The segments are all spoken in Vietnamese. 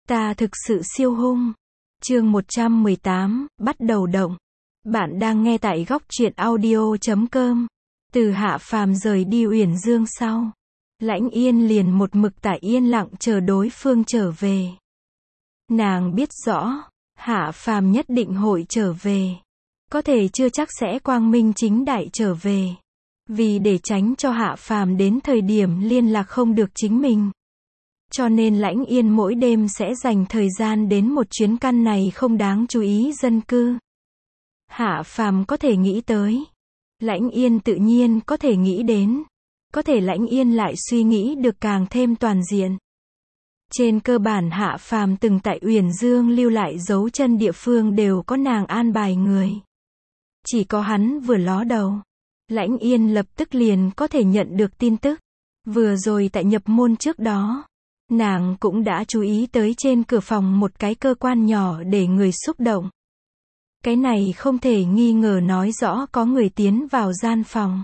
Ta thực sự siêu hung. Chương 118, bắt đầu động. Bạn đang nghe tại góc truyện audio.com. Từ Hạ Phàm rời đi Uyển Dương sau, Lãnh Yên liền một mực tại yên lặng chờ đối phương trở về. Nàng biết rõ, Hạ Phàm nhất định hội trở về. Có thể chưa chắc sẽ quang minh chính đại trở về. Vì để tránh cho Hạ Phàm đến thời điểm liên lạc không được chính mình. Cho nên Lãnh Yên mỗi đêm sẽ dành thời gian đến một chuyến căn này không đáng chú ý dân cư. Hạ Phàm có thể nghĩ tới. Lãnh Yên tự nhiên có thể nghĩ đến. Có thể Lãnh Yên lại suy nghĩ được càng thêm toàn diện. Trên cơ bản Hạ Phàm từng tại Uyển Dương lưu lại dấu chân địa phương đều có nàng an bài người. Chỉ có hắn vừa ló đầu, Lãnh Yên lập tức liền có thể nhận được tin tức. Vừa rồi tại nhập môn trước đó, nàng cũng đã chú ý tới trên cửa phòng một cái cơ quan nhỏ để người xúc động. Cái này không thể nghi ngờ nói rõ có người tiến vào gian phòng.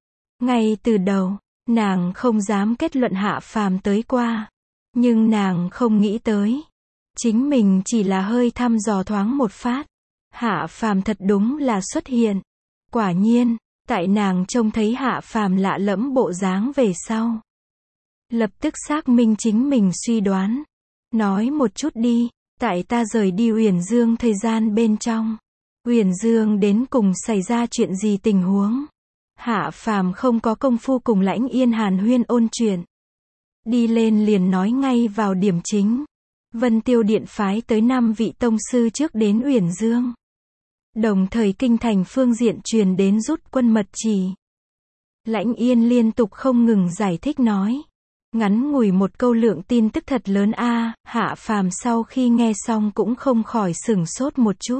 Ngay từ đầu, nàng không dám kết luận Hạ Phàm tới qua. Nhưng nàng không nghĩ tới. Chính mình chỉ là hơi thăm dò thoáng một phát. Hạ Phàm thật đúng là xuất hiện. Quả nhiên, tại nàng trông thấy Hạ Phàm lạ lẫm bộ dáng về sau. Lập tức xác minh chính mình suy đoán. Nói một chút đi, tại ta rời đi Uyển Dương thời gian bên trong. Uyển Dương đến cùng xảy ra chuyện gì tình huống? Hạ Phàm không có công phu cùng Lãnh Yên hàn huyên ôn chuyện. Đi lên liền nói ngay vào điểm chính. Vân Tiêu Điện phái tới 5 vị tông sư trước đến Uyển Dương. Đồng thời kinh thành phương diện truyền đến rút quân mật chỉ. Lãnh Yên liên tục không ngừng giải thích nói. Ngắn ngủi một câu lượng tin tức thật lớn a. Hạ Phàm sau khi nghe xong cũng không khỏi sửng sốt một chút.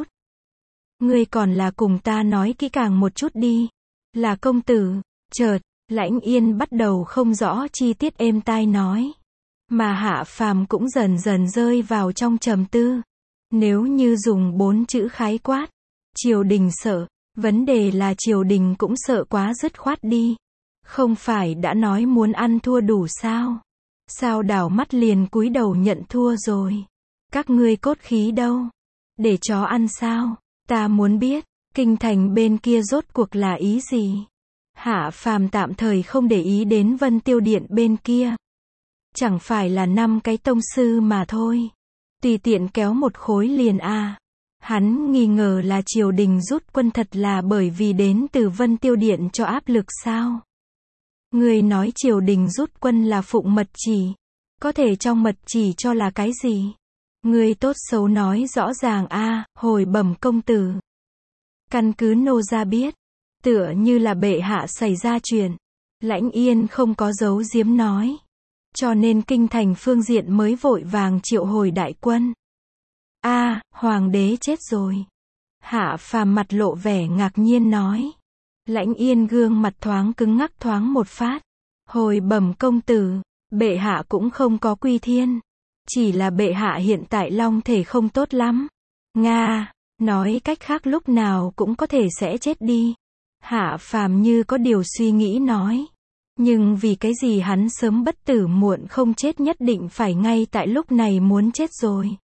Ngươi còn là cùng ta nói kỹ càng một chút đi. Là công tử. Chợt, Lãnh Yên bắt đầu không rõ chi tiết êm tai nói. Mà Hạ Phàm cũng dần dần rơi vào trong trầm tư. Nếu như dùng 4 chữ khái quát. Triều đình sợ. Vấn đề là triều đình cũng sợ quá dứt khoát đi. Không phải đã nói muốn ăn thua đủ sao? Sao đảo mắt liền cúi đầu nhận thua rồi? Các ngươi cốt khí đâu? Để chó ăn sao? Ta muốn biết, kinh thành bên kia rốt cuộc là ý gì? Hạ Phàm tạm thời không để ý đến Vân Tiêu Điện bên kia. Chẳng phải là 5 cái tông sư mà thôi. Tùy tiện kéo một khối liền a. Hắn nghi ngờ là triều đình rút quân thật là bởi vì đến từ Vân Tiêu Điện cho áp lực sao? Người nói triều đình rút quân là phụng mật chỉ. Có thể trong mật chỉ cho là cái gì? Người tốt xấu nói rõ ràng a. Hồi bẩm công tử. Căn cứ nô gia biết. Tựa như là bệ hạ xảy ra chuyện. Lãnh Yên không có giấu giếm nói. Cho nên kinh thành phương diện mới vội vàng triệu hồi đại quân. A, hoàng đế chết rồi. Hạ Phàm mặt lộ vẻ ngạc nhiên nói. Lãnh Yên gương mặt thoáng cứng ngắc thoáng một phát. Hồi bẩm công tử, bệ hạ cũng không có quy thiên. Chỉ là bệ hạ hiện tại long thể không tốt lắm. Nga, nói cách khác lúc nào cũng có thể sẽ chết đi. Hạ Phàm như có điều suy nghĩ nói. Nhưng vì cái gì hắn sớm bất tử muộn không chết nhất định phải ngay tại lúc này muốn chết rồi.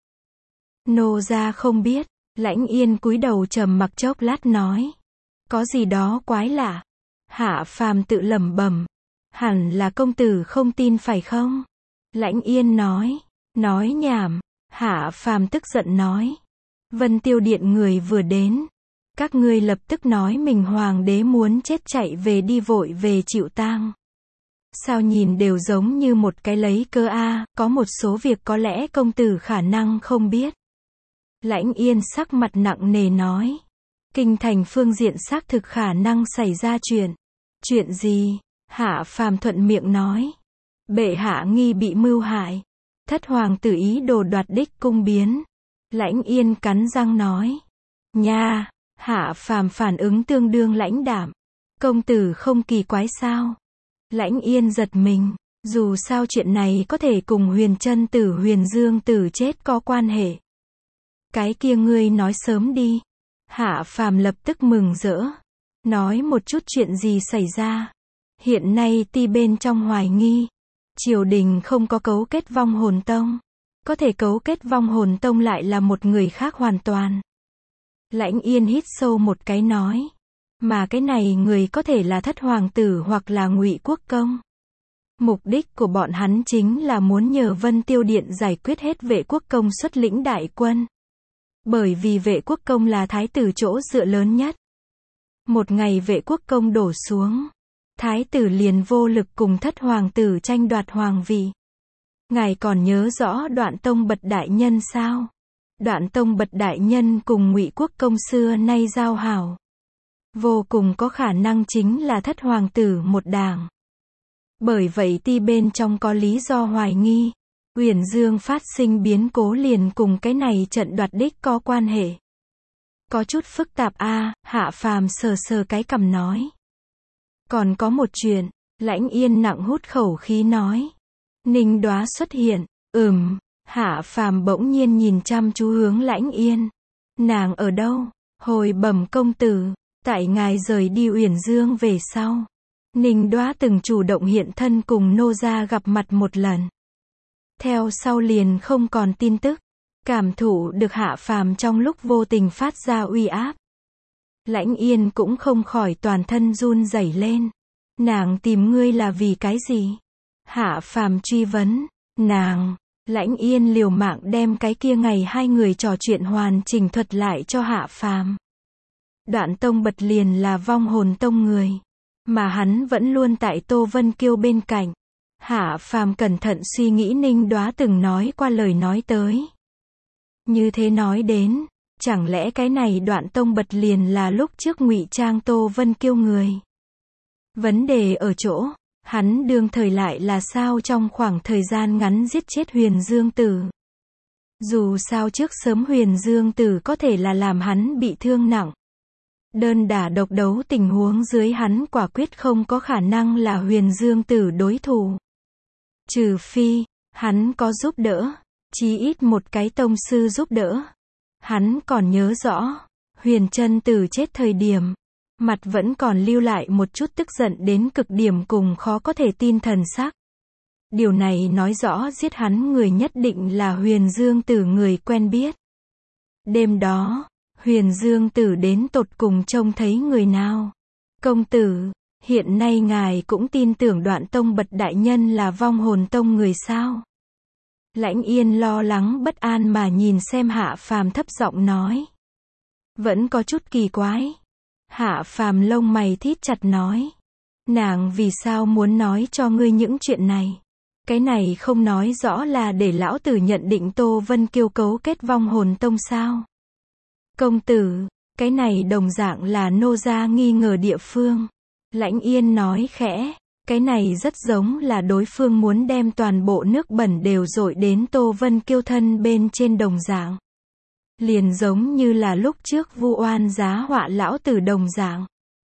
Nô gia không biết. Lãnh Yên cúi đầu trầm mặc chốc lát nói. Có gì đó quái lạ. Hạ Phàm tự lẩm bẩm. Hẳn là công tử không tin phải không? Lãnh Yên nói. Nói nhảm. Hạ Phàm tức giận nói. Vân Tiêu Điện người vừa đến. Các ngươi lập tức nói mình hoàng đế muốn chết chạy về đi vội về chịu tang. Sao nhìn đều giống như một cái lấy cơ a. Có một số việc có lẽ công tử khả năng không biết. Lãnh Yên sắc mặt nặng nề nói. Kinh thành phương diện xác thực khả năng xảy ra chuyện. Chuyện gì? Hạ Phàm thuận miệng nói. Bệ hạ nghi bị mưu hại. Thất hoàng tử ý đồ đoạt đích cung biến. Lãnh Yên cắn răng nói. Nha, Hạ Phàm phản ứng tương đương lãnh đạm. Công tử không kỳ quái sao? Lãnh Yên giật mình. Dù sao chuyện này có thể cùng Huyền Trân tử Huyền Dương tử chết có quan hệ. Cái kia ngươi nói sớm đi. Hạ Phàm lập tức mừng rỡ. Nói một chút chuyện gì xảy ra. Hiện nay ti bên trong hoài nghi. Triều đình không có cấu kết vong hồn tông. có thể cấu kết vong hồn tông lại là một người khác hoàn toàn. Lãnh Yên hít sâu một cái nói. Mà cái này người có thể là Thất Hoàng tử hoặc là Ngụy Quốc Công. Mục đích của bọn hắn chính là muốn nhờ Vân Tiêu Điện giải quyết hết Vệ Quốc Công xuất lĩnh đại quân. Bởi vì Vệ Quốc Công là thái tử chỗ dựa lớn nhất. Một ngày Vệ Quốc Công đổ xuống, thái tử liền vô lực cùng Thất Hoàng tử tranh đoạt hoàng vị. Ngài còn nhớ rõ Đoạn Tông Bật đại nhân sao? Đoạn Tông Bật đại nhân cùng Ngụy Quốc Công xưa nay giao hảo. Vô cùng có khả năng chính là Thất Hoàng tử một đảng. Bởi vậy ti bên trong có lý do hoài nghi, Uyển Dương phát sinh biến cố liền cùng cái này trận đoạt đích có quan hệ. Có chút phức tạp a. Hạ Phàm sờ sờ cái cằm nói. Còn có một chuyện, Lãnh Yên nặng hút khẩu khí nói. Ninh Đoá xuất hiện, Hạ Phàm bỗng nhiên nhìn chăm chú hướng Lãnh Yên. Nàng ở đâu? Hồi bẩm công tử, tại ngài rời đi Uyển Dương về sau. Ninh Đoá từng chủ động hiện thân cùng nô gia gặp mặt một lần. Theo sau liền không còn tin tức. Cảm thụ được Hạ Phàm trong lúc vô tình phát ra uy áp. Lãnh Yên cũng không khỏi toàn thân run rẩy lên. Nàng tìm ngươi là vì cái gì? Hạ Phàm truy vấn. Nàng, Lãnh Yên liều mạng đem cái kia ngày hai người trò chuyện hoàn chỉnh thuật lại cho Hạ Phàm. Đoạn Tông Bật liền là vong hồn tông người. Mà hắn vẫn luôn tại Tô Vân Kiêu bên cạnh. Hạ Phàm cẩn thận suy nghĩ Ninh Đoá từng nói qua lời nói tới. Như thế nói đến, chẳng lẽ cái này Đoạn Tông Bật liền là lúc trước ngụy trang Tô Vân Kiêu người? Vấn đề ở chỗ, hắn đương thời lại là sao trong khoảng thời gian ngắn giết chết Huyền Dương Tử. Dù sao trước sớm Huyền Dương Tử có thể là làm hắn bị thương nặng. Đơn đả độc đấu tình huống dưới hắn quả quyết không có khả năng là Huyền Dương Tử đối thủ. Trừ phi, hắn có giúp đỡ, chí ít một cái tông sư giúp đỡ. Hắn còn nhớ rõ, Huyền Chân Tử chết thời điểm, mặt vẫn còn lưu lại một chút tức giận đến cực điểm cùng khó có thể tin thần sắc. Điều này nói rõ giết hắn người nhất định là Huyền Dương Tử người quen biết. Đêm đó, Huyền Dương Tử đến tột cùng trông thấy người nào? Công tử, hiện nay ngài cũng tin tưởng Đoạn Tông Bật đại nhân là vong hồn tông người sao? Lãnh Yên lo lắng bất an mà nhìn xem Hạ Phàm thấp giọng nói. Vẫn có chút kỳ quái. Hạ Phàm lông mày thít chặt nói. Nàng vì sao muốn nói cho ngươi những chuyện này? Cái này không nói rõ là để lão tử nhận định Tô Vân Kiêu cấu kết vong hồn tông sao? Công tử, cái này đồng dạng là nô gia nghi ngờ địa phương. Lãnh Yên nói khẽ, cái này rất giống là đối phương muốn đem toàn bộ nước bẩn đều dội đến Tô Vân Kiêu thân bên trên đồng dạng. Liền giống như là lúc trước vu oan giá họa lão tử đồng dạng.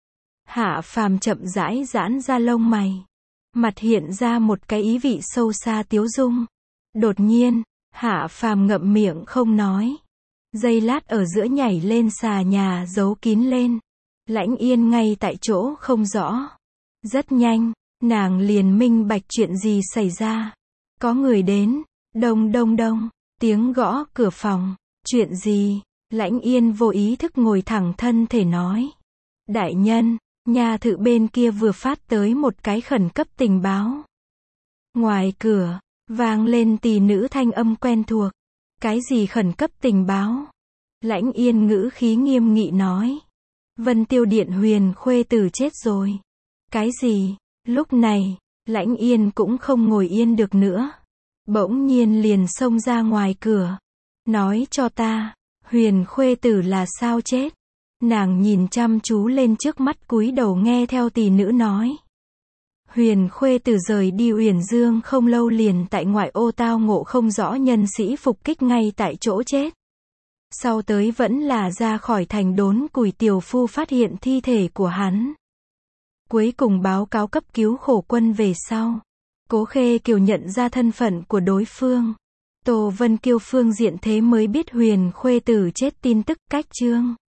Hạ Phàm chậm rãi giãn ra lông mày. Mặt hiện ra một cái ý vị sâu xa tiếu dung. Đột nhiên, Hạ Phàm ngậm miệng không nói. Giây lát ở giữa nhảy lên xà nhà giấu kín lên. Lãnh Yên ngay tại chỗ không rõ. Rất nhanh, nàng liền minh bạch chuyện gì xảy ra. Có người đến, đông đông đông, tiếng gõ cửa phòng. Chuyện gì? Lãnh Yên vô ý thức ngồi thẳng thân thể nói. Đại nhân, nhà thự bên kia vừa phát tới một cái khẩn cấp tình báo. Ngoài cửa, vang lên tỷ nữ thanh âm quen thuộc. Cái gì khẩn cấp tình báo? Lãnh Yên ngữ khí nghiêm nghị nói. Vân Tiêu Điện Huyền khuê tử chết rồi. Cái gì? Lúc này, Lãnh Yên cũng không ngồi yên được nữa. Bỗng nhiên liền xông ra ngoài cửa. Nói cho ta, Huyền khuê tử là sao chết? Nàng nhìn chăm chú lên trước mắt cúi đầu nghe theo tỷ nữ nói. Huyền khuê tử rời đi Uyển Dương không lâu liền tại ngoại ô tao ngộ không rõ nhân sĩ phục kích ngay tại chỗ chết. Sau tới vẫn là ra khỏi thành đốn củi tiểu phu phát hiện thi thể của hắn. Cuối cùng báo cáo cấp cứu khổ quân về sau. Cố Khê Kiều nhận ra thân phận của đối phương. Tô Vân Kiêu phương diện thế mới biết Huyền khuê tử chết tin tức cách chương.